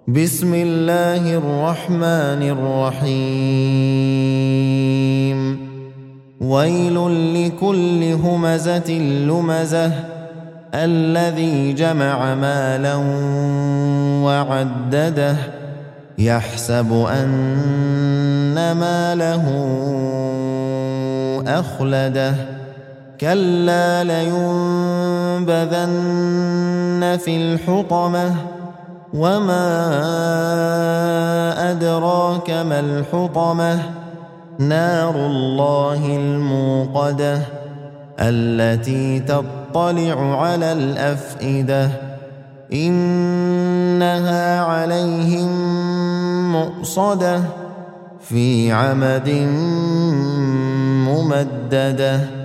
بسم الله الرحمن الرحيم ويل لكل همزة لمزة الذي جمع مالا وعدده يحسب أن ماله أخلده كلا لينبذن في الحطمة وما أدراك ما الحطمة نار الله الموقدة التي تطلع على الأفئدة إنها عليهم مؤصدة في عمد ممددة.